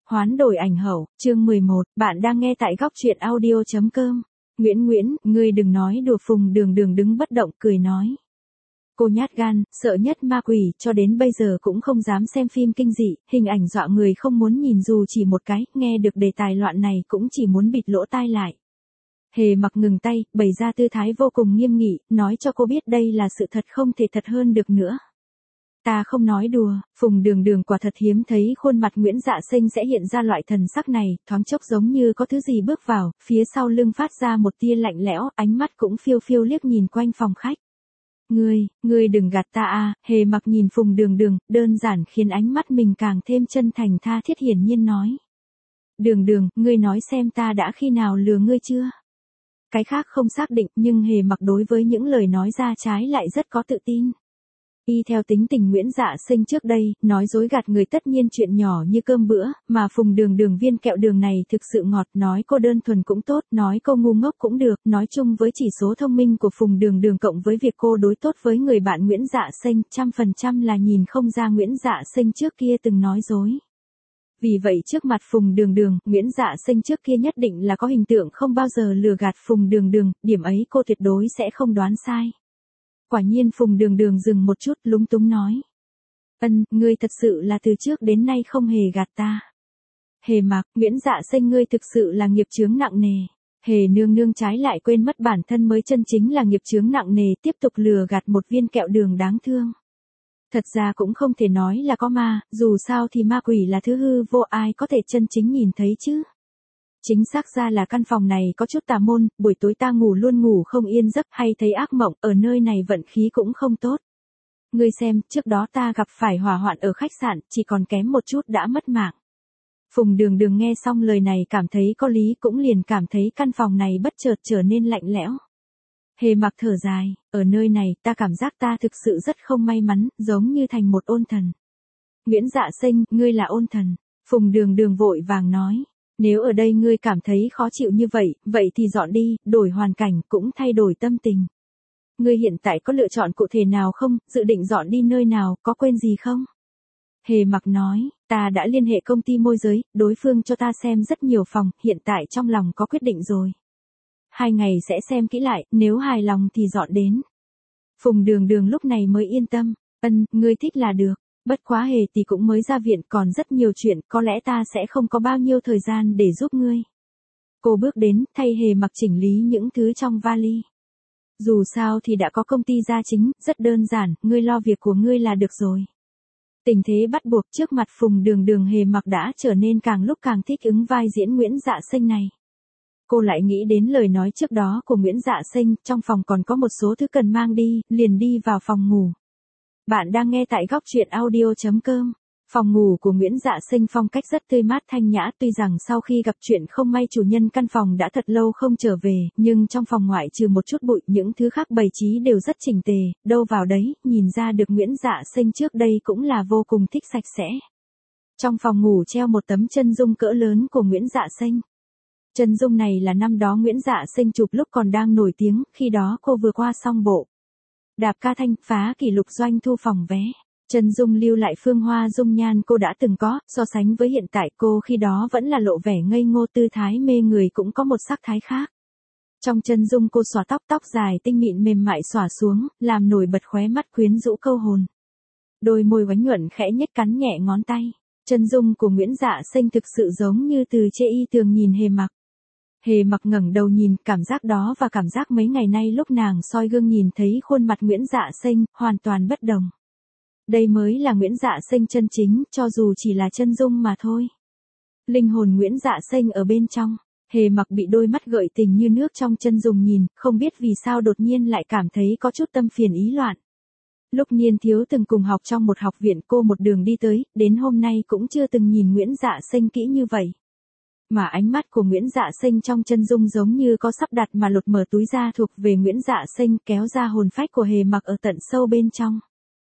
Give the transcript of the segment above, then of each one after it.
Hoán đổi ảnh hậu, chương 11, bạn đang nghe tại góc truyện audio.com. Nguyễn, ngươi đừng nói đùa. Phùng Đường Đường đứng bất động cười nói. Cô nhát gan, sợ nhất ma quỷ, cho đến bây giờ cũng không dám xem phim kinh dị, hình ảnh dọa người không muốn nhìn dù chỉ một cái, nghe được đề tài loạn này cũng chỉ muốn bịt lỗ tai lại. Hề Mặc ngừng tay, bày ra tư thái vô cùng nghiêm nghị, nói cho cô biết đây là sự thật, không thể thật hơn được nữa. Ta không nói đùa. Phùng Đường Đường quả thật hiếm thấy khuôn mặt Nguyễn Dạ Sinh sẽ hiện ra loại thần sắc này, thoáng chốc giống như có thứ gì bước vào, phía sau lưng phát ra một tia lạnh lẽo, ánh mắt cũng phiêu phiêu liếc nhìn quanh phòng khách. Ngươi đừng gạt ta à. Hề Mặc nhìn Phùng Đường Đường, đơn giản khiến ánh mắt mình càng thêm chân thành tha thiết, hiển nhiên nói. Đường Đường, ngươi nói xem ta đã khi nào lừa ngươi chưa? Cái khác không xác định, nhưng Hề Mặc đối với những lời nói ra trái lại rất có tự tin. Y theo tính tình Nguyễn Dạ Sinh trước đây, nói dối gạt người tất nhiên chuyện nhỏ như cơm bữa, mà Phùng Đường Đường viên kẹo đường này thực sự ngọt, nói cô đơn thuần cũng tốt, nói cô ngu ngốc cũng được, nói chung với chỉ số thông minh của Phùng Đường Đường cộng với việc cô đối tốt với người bạn Nguyễn Dạ Sinh, 100% là nhìn không ra Nguyễn Dạ Sinh trước kia từng nói dối. Vì vậy trước mặt Phùng Đường Đường, Nguyễn Dạ Sinh trước kia nhất định là có hình tượng không bao giờ lừa gạt Phùng Đường Đường, điểm ấy cô tuyệt đối sẽ không đoán sai. Quả nhiên Phùng Đường Đường dừng một chút, lúng túng nói. Ngươi thật sự là từ trước đến nay không hề gạt ta. Hề Mặc, Nguyễn Dạ Sinh ngươi thực sự là nghiệp chướng nặng nề. Hề nương nương trái lại quên mất bản thân mới chân chính là nghiệp chướng nặng nề, tiếp tục lừa gạt một viên kẹo đường đáng thương. Thật ra cũng không thể nói là có ma, dù sao thì ma quỷ là thứ hư vô, ai có thể chân chính nhìn thấy chứ. Chính xác ra là căn phòng này có chút tà môn, buổi tối ta ngủ luôn ngủ không yên giấc, hay thấy ác mộng, ở nơi này vận khí cũng không tốt. Ngươi xem, trước đó ta gặp phải hỏa hoạn ở khách sạn, chỉ còn kém một chút đã mất mạng. Phùng Đường Đường nghe xong lời này cảm thấy có lý, cũng liền cảm thấy căn phòng này bất chợt trở nên lạnh lẽo. Hề Mặc thở dài, ở nơi này ta cảm giác ta thực sự rất không may mắn, giống như thành một ôn thần. Nguyễn Dạ Sinh, ngươi là ôn thần. Phùng Đường Đường vội vàng nói. Nếu ở đây ngươi cảm thấy khó chịu như vậy thì dọn đi, đổi hoàn cảnh, cũng thay đổi tâm tình. Ngươi hiện tại có lựa chọn cụ thể nào không, dự định dọn đi nơi nào, có quên gì không? Hề Mặc nói, ta đã liên hệ công ty môi giới, đối phương cho ta xem rất nhiều phòng, hiện tại trong lòng có quyết định rồi. 2 ngày sẽ xem kỹ lại, nếu hài lòng thì dọn đến. Phùng Đường Đường lúc này mới yên tâm, ngươi thích là được. Bất quá Hề tỷ cũng mới ra viện, còn rất nhiều chuyện, có lẽ ta sẽ không có bao nhiêu thời gian để giúp ngươi. Cô bước đến, thay Hề Mặc chỉnh lý những thứ trong vali. Dù sao thì đã có công ty gia chính, rất đơn giản, ngươi lo việc của ngươi là được rồi. Tình thế bắt buộc, trước mặt Phùng Đường Đường Hề Mặc đã trở nên càng lúc càng thích ứng vai diễn Nguyễn Dạ Sinh này. Cô lại nghĩ đến lời nói trước đó của Nguyễn Dạ Sinh, trong phòng còn có một số thứ cần mang đi, liền đi vào phòng ngủ. Bạn đang nghe tại góc truyện audio.com. Phòng ngủ của Nguyễn Dạ Sinh phong cách rất tươi mát thanh nhã, tuy rằng sau khi gặp chuyện không may chủ nhân căn phòng đã thật lâu không trở về, nhưng trong phòng ngoại trừ một chút bụi, những thứ khác bày trí đều rất chỉnh tề, đâu vào đấy, nhìn ra được Nguyễn Dạ Sinh trước đây cũng là vô cùng thích sạch sẽ. Trong phòng ngủ treo một tấm chân dung cỡ lớn của Nguyễn Dạ Sinh. Chân dung này là năm đó Nguyễn Dạ Sinh chụp lúc còn đang nổi tiếng, khi đó cô vừa qua xong bộ Đạp Ca Thanh, phá kỷ lục doanh thu phòng vé. Chân dung lưu lại phương hoa dung nhan cô đã từng có, so sánh với hiện tại cô khi đó vẫn là lộ vẻ ngây ngô, tư thái mê người cũng có một sắc thái khác. Trong chân dung cô xõa tóc dài tinh mịn mềm mại xõa xuống, làm nổi bật khóe mắt quyến rũ câu hồn. Đôi môi oánh nhuận khẽ nhếch cắn nhẹ ngón tay. Chân dung của Nguyễn Dạ Sinh thực sự giống như từ chê y tường nhìn Hề Mặc. Hề Mặc ngẩng đầu nhìn, cảm giác đó và cảm giác mấy ngày nay lúc nàng soi gương nhìn thấy khuôn mặt Nguyễn Dạ Sinh, hoàn toàn bất đồng. Đây mới là Nguyễn Dạ Sinh chân chính, cho dù chỉ là chân dung mà thôi. Linh hồn Nguyễn Dạ Sinh ở bên trong. Hề Mặc bị đôi mắt gợi tình như nước trong chân dung nhìn, không biết vì sao đột nhiên lại cảm thấy có chút tâm phiền ý loạn. Lúc niên thiếu từng cùng học trong một học viện, cô một đường đi tới, đến hôm nay cũng chưa từng nhìn Nguyễn Dạ Sinh kỹ như vậy. Mà ánh mắt của Nguyễn Dạ Sinh trong chân dung giống như có sắp đặt mà lột mở túi da thuộc về Nguyễn Dạ Sinh, kéo ra hồn phách của Hề Mặc ở tận sâu bên trong.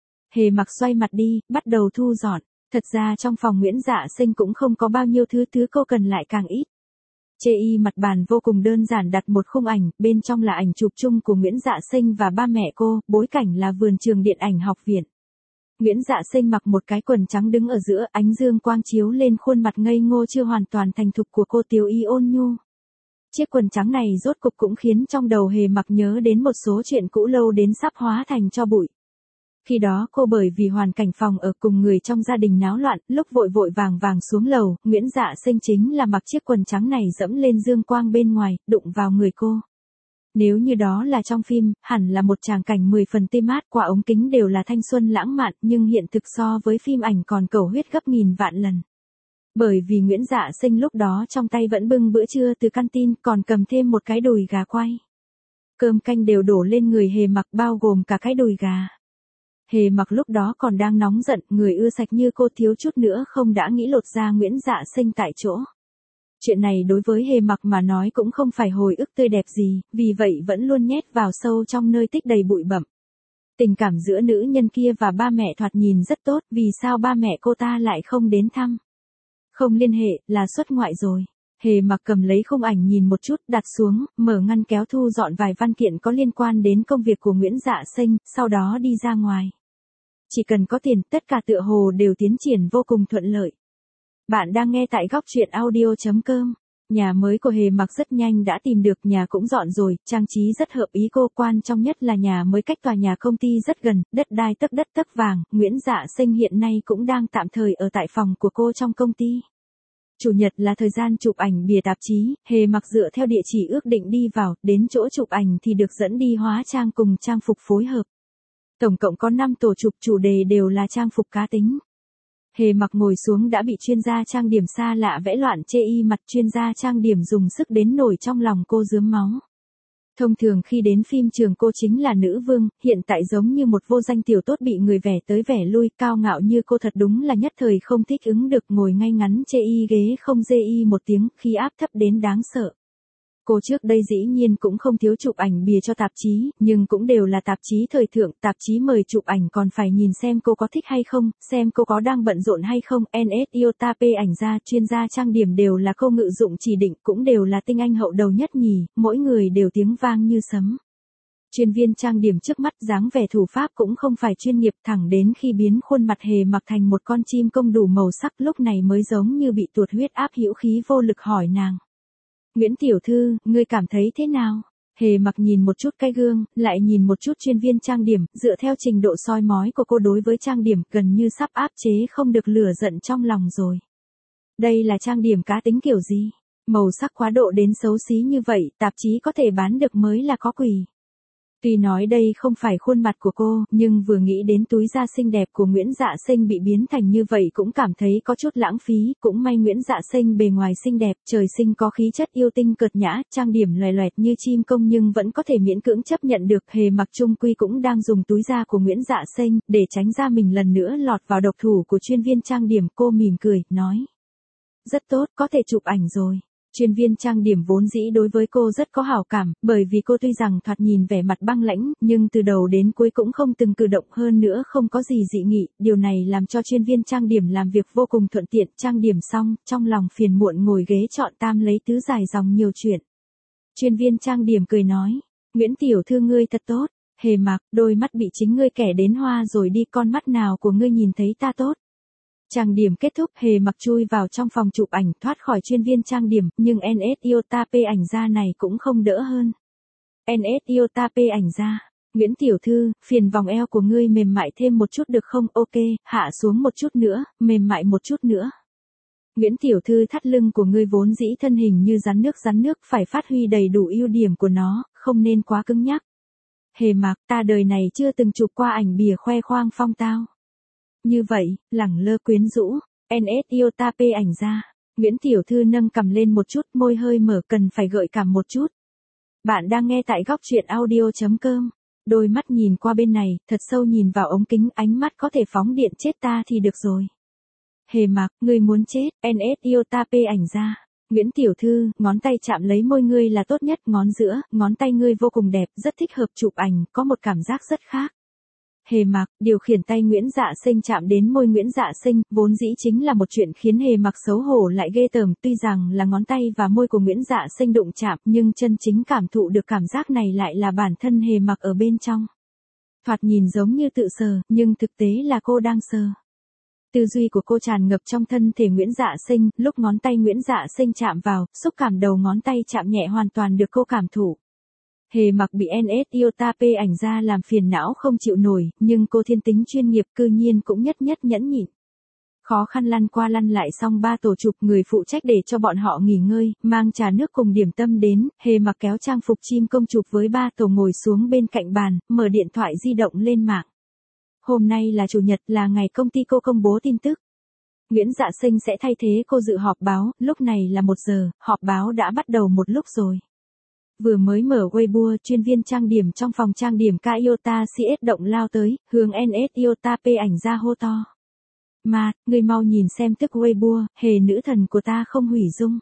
Hề Mặc xoay mặt đi, bắt đầu thu dọn. Thật ra trong phòng Nguyễn Dạ Sinh cũng không có bao nhiêu thứ cô cần lại càng ít. Chê y mặt bàn vô cùng đơn giản đặt một khung ảnh, bên trong là ảnh chụp chung của Nguyễn Dạ Sinh và ba mẹ cô, bối cảnh là vườn trường điện ảnh học viện. Nguyễn Dạ Sinh mặc một cái quần trắng đứng ở giữa, ánh dương quang chiếu lên khuôn mặt ngây ngô chưa hoàn toàn thành thục của cô Tiểu Y ôn nhu. Chiếc quần trắng này rốt cục cũng khiến trong đầu Hề Mặc nhớ đến một số chuyện cũ lâu đến sắp hóa thành tro bụi. Khi đó cô bởi vì hoàn cảnh phòng ở cùng người trong gia đình náo loạn, lúc vội vội vàng vàng xuống lầu, Nguyễn Dạ Sinh chính là mặc chiếc quần trắng này dẫm lên dương quang bên ngoài, đụng vào người cô. Nếu như đó là trong phim, hẳn là một tràng cảnh 10 phần tê mát, qua ống kính đều là thanh xuân lãng mạn, nhưng hiện thực so với phim ảnh còn cầu huyết gấp nghìn vạn lần. Bởi vì Nguyễn Dạ Sinh lúc đó trong tay vẫn bưng bữa trưa từ canteen, còn cầm thêm một cái đùi gà quay. Cơm canh đều đổ lên người Hề Mặc, bao gồm cả cái đùi gà. Hề Mặc lúc đó còn đang nóng giận, người ưa sạch như cô thiếu chút nữa không đã nghĩ lột da Nguyễn Dạ Sinh tại chỗ. Chuyện này đối với Hề Mặc mà nói cũng không phải hồi ức tươi đẹp gì, vì vậy vẫn luôn nhét vào sâu trong nơi tích đầy bụi bặm. Tình cảm giữa nữ nhân kia và ba mẹ thoạt nhìn rất tốt, vì sao ba mẹ cô ta lại không đến thăm? Không liên hệ, là xuất ngoại rồi. Hề Mặc cầm lấy khung ảnh nhìn một chút, đặt xuống, mở ngăn kéo thu dọn vài văn kiện có liên quan đến công việc của Nguyễn Dạ Sinh, sau đó đi ra ngoài. Chỉ cần có tiền, tất cả tựa hồ đều tiến triển vô cùng thuận lợi. Bạn đang nghe tại góc truyện audio.com. Nhà mới của Hề Mặc rất nhanh đã tìm được, nhà cũng dọn rồi, trang trí rất hợp ý cô, quan trọng nhất là nhà mới cách tòa nhà công ty rất gần, đất đai tấc đất tấc vàng. Nguyễn Dạ Sinh hiện nay cũng đang tạm thời ở tại phòng của cô trong công ty. Chủ nhật là thời gian chụp ảnh bìa tạp chí, Hề Mặc dựa theo địa chỉ ước định đi vào, đến chỗ chụp ảnh thì được dẫn đi hóa trang cùng trang phục phối hợp. Tổng cộng có 5 tổ chụp, chủ đề đều là trang phục cá tính. Hề Mặc ngồi xuống đã bị chuyên gia trang điểm xa lạ vẽ loạn chê y mặt, chuyên gia trang điểm dùng sức đến nổi trong lòng cô rướm máu. Thông thường khi đến phim trường cô chính là nữ vương, hiện tại giống như một vô danh tiểu tốt bị người vẽ tới vẽ lui, cao ngạo như cô thật đúng là nhất thời không thích ứng được, ngồi ngay ngắn chê y ghế không dê y một tiếng, khí áp thấp đến đáng sợ. Cô trước đây dĩ nhiên cũng không thiếu chụp ảnh bìa cho tạp chí, nhưng cũng đều là tạp chí thời thượng, tạp chí mời chụp ảnh còn phải nhìn xem cô có thích hay không, xem cô có đang bận rộn hay không. NSIOTP ảnh ra, chuyên gia trang điểm đều là cô ngự dụng chỉ định, cũng đều là tinh anh hậu đầu nhất nhì, mỗi người đều tiếng vang như sấm. Chuyên viên trang điểm trước mắt dáng vẻ thủ pháp cũng không phải chuyên nghiệp, thẳng đến khi biến khuôn mặt Hề Mặc thành một con chim công đủ màu sắc, lúc này mới giống như bị tuột huyết áp, hữu khí vô lực hỏi nàng. Nguyễn tiểu thư, ngươi cảm thấy thế nào? Hề Mặc nhìn một chút cái gương, lại nhìn một chút chuyên viên trang điểm, dựa theo trình độ soi mói của cô đối với trang điểm, gần như sắp áp chế không được lửa giận trong lòng rồi. Đây là trang điểm cá tính kiểu gì? Màu sắc quá độ đến xấu xí như vậy, tạp chí có thể bán được mới là có quỷ. Tuy nói đây không phải khuôn mặt của cô, nhưng vừa nghĩ đến túi da xinh đẹp của Nguyễn Dạ Sinh bị biến thành như vậy cũng cảm thấy có chút lãng phí, cũng may Nguyễn Dạ Sinh bề ngoài xinh đẹp, trời sinh có khí chất yêu tinh cợt nhã, trang điểm loè loẹt như chim công nhưng vẫn có thể miễn cưỡng chấp nhận được. Hề Mặc chung quy cũng đang dùng túi da của Nguyễn Dạ Sinh, để tránh da mình lần nữa lọt vào độc thủ của chuyên viên trang điểm, cô mỉm cười, nói. Rất tốt, có thể chụp ảnh rồi. Chuyên viên trang điểm vốn dĩ đối với cô rất có hảo cảm, bởi vì cô tuy rằng thoạt nhìn vẻ mặt băng lãnh, nhưng từ đầu đến cuối cũng không từng cử động, hơn nữa không có gì dị nghị, điều này làm cho chuyên viên trang điểm làm việc vô cùng thuận tiện. Trang điểm xong, trong lòng phiền muộn ngồi ghế chọn tam lấy tứ dài dòng nhiều chuyện. Chuyên viên trang điểm cười nói, Nguyễn tiểu thư ngươi thật tốt. Hề Mặc, đôi mắt bị chính ngươi kẻ đến hoa rồi đi, con mắt nào của ngươi nhìn thấy ta tốt. Trang điểm kết thúc, Hề Mặc chui vào trong phòng chụp ảnh, thoát khỏi chuyên viên trang điểm, nhưng NSIOTP ảnh ra này cũng không đỡ hơn. NSIOTP ảnh ra, Nguyễn tiểu thư, phiền vòng eo của ngươi mềm mại thêm một chút được không? Ok, hạ xuống một chút nữa, mềm mại một chút nữa. Nguyễn tiểu thư, thắt lưng của ngươi vốn dĩ thân hình như rắn nước, phải phát huy đầy đủ ưu điểm của nó, không nên quá cứng nhắc. Hề Mặc, ta đời này chưa từng chụp qua ảnh bìa khoe khoang phong tao. Như vậy, lẳng lơ quyến rũ, NSIOTP ảnh ra. Nguyễn tiểu thư nâng cằm lên một chút, môi hơi mở, cần phải gợi cảm một chút. Bạn đang nghe tại góc truyện audio.com. Đôi mắt nhìn qua bên này, thật sâu nhìn vào ống kính, ánh mắt có thể phóng điện, chết ta thì được rồi. Hề Mặc, ngươi muốn chết, NSIOTP ảnh ra. Nguyễn tiểu thư, ngón tay chạm lấy môi ngươi là tốt nhất, ngón giữa, ngón tay ngươi vô cùng đẹp, rất thích hợp chụp ảnh, có một cảm giác rất khác. Hề Mặc, điều khiển tay Nguyễn Dạ Sinh chạm đến môi Nguyễn Dạ Sinh, vốn dĩ chính là một chuyện khiến Hề Mặc xấu hổ lại ghê tởm, tuy rằng là ngón tay và môi của Nguyễn Dạ Sinh đụng chạm, nhưng chân chính cảm thụ được cảm giác này lại là bản thân Hề Mặc ở bên trong. Thoạt nhìn giống như tự sờ, nhưng thực tế là cô đang sờ. Tư duy của cô tràn ngập trong thân thể Nguyễn Dạ Sinh, lúc ngón tay Nguyễn Dạ Sinh chạm vào, xúc cảm đầu ngón tay chạm nhẹ hoàn toàn được cô cảm thụ. Hề Mặc bị NS Iota P ảnh ra làm phiền não không chịu nổi, nhưng cô thiên tính chuyên nghiệp cư nhiên cũng nhất nhẫn nhịn. Khó khăn lăn qua lăn lại xong 3 tổ chụp, người phụ trách để cho bọn họ nghỉ ngơi, mang trà nước cùng điểm tâm đến, Hề Mặc kéo trang phục chim công chụp với 3 tổ ngồi xuống bên cạnh bàn, mở điện thoại di động lên mạng. Hôm nay là Chủ nhật, là ngày công ty cô công bố tin tức. Nguyễn Dạ Sinh sẽ thay thế cô dự họp báo, lúc này là 1 giờ, họp báo đã bắt đầu một lúc rồi. Vừa mới mở Weibo, chuyên viên trang điểm trong phòng trang điểm K Iota CS động lao tới, hướng NS Iota P ảnh ra hô to. Mà, người mau nhìn xem tức Weibo, Hề nữ thần của ta không hủy dung.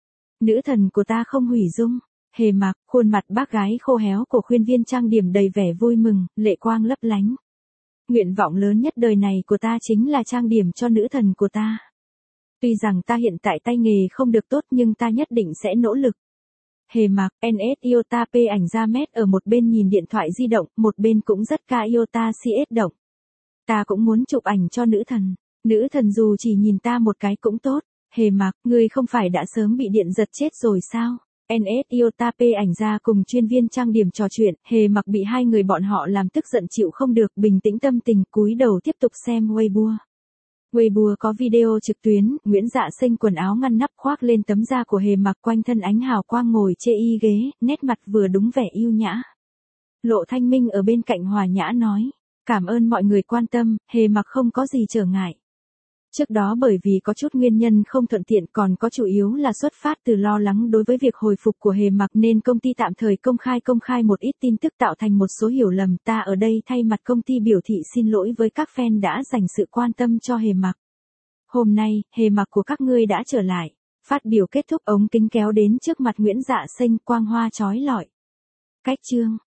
Nữ thần của ta không hủy dung. Hề Mặc, khuôn mặt bác gái khô héo của khuyên viên trang điểm đầy vẻ vui mừng, lệ quang lấp lánh. Nguyện vọng lớn nhất đời này của ta chính là trang điểm cho nữ thần của ta. Tuy rằng ta hiện tại tay nghề không được tốt nhưng ta nhất định sẽ nỗ lực. Hề Mặc, NS Iota P ảnh ra mét ở một bên nhìn điện thoại di động, một bên cũng rất K Iota CS động. Ta cũng muốn chụp ảnh cho nữ thần. Nữ thần dù chỉ nhìn ta một cái cũng tốt. Hề Mặc, ngươi không phải đã sớm bị điện giật chết rồi sao? NS Iota P ảnh ra cùng chuyên viên trang điểm trò chuyện, Hề Mặc bị hai người bọn họ làm tức giận chịu không được, bình tĩnh tâm tình, cúi đầu tiếp tục xem Weibo. Weibo có video trực tuyến, Nguyễn Dạ Sinh quần áo ngăn nắp khoác lên tấm da của Hề Mặc, quanh thân ánh hào quang ngồi chê y ghế, nét mặt vừa đúng vẻ yêu nhã. Lộ Thanh Minh ở bên cạnh hòa nhã nói, cảm ơn mọi người quan tâm, Hề Mặc không có gì trở ngại. Trước đó bởi vì có chút nguyên nhân không thuận tiện, còn có chủ yếu là xuất phát từ lo lắng đối với việc hồi phục của Hề Mặc nên công ty tạm thời công khai một ít tin tức tạo thành một số hiểu lầm. Ta ở đây thay mặt công ty biểu thị xin lỗi với các fan đã dành sự quan tâm cho Hề Mặc. Hôm nay, Hề Mặc của các ngươi đã trở lại. Phát biểu kết thúc, ống kính kéo đến trước mặt Nguyễn Dạ Sinh, quang hoa chói lọi. Cách chương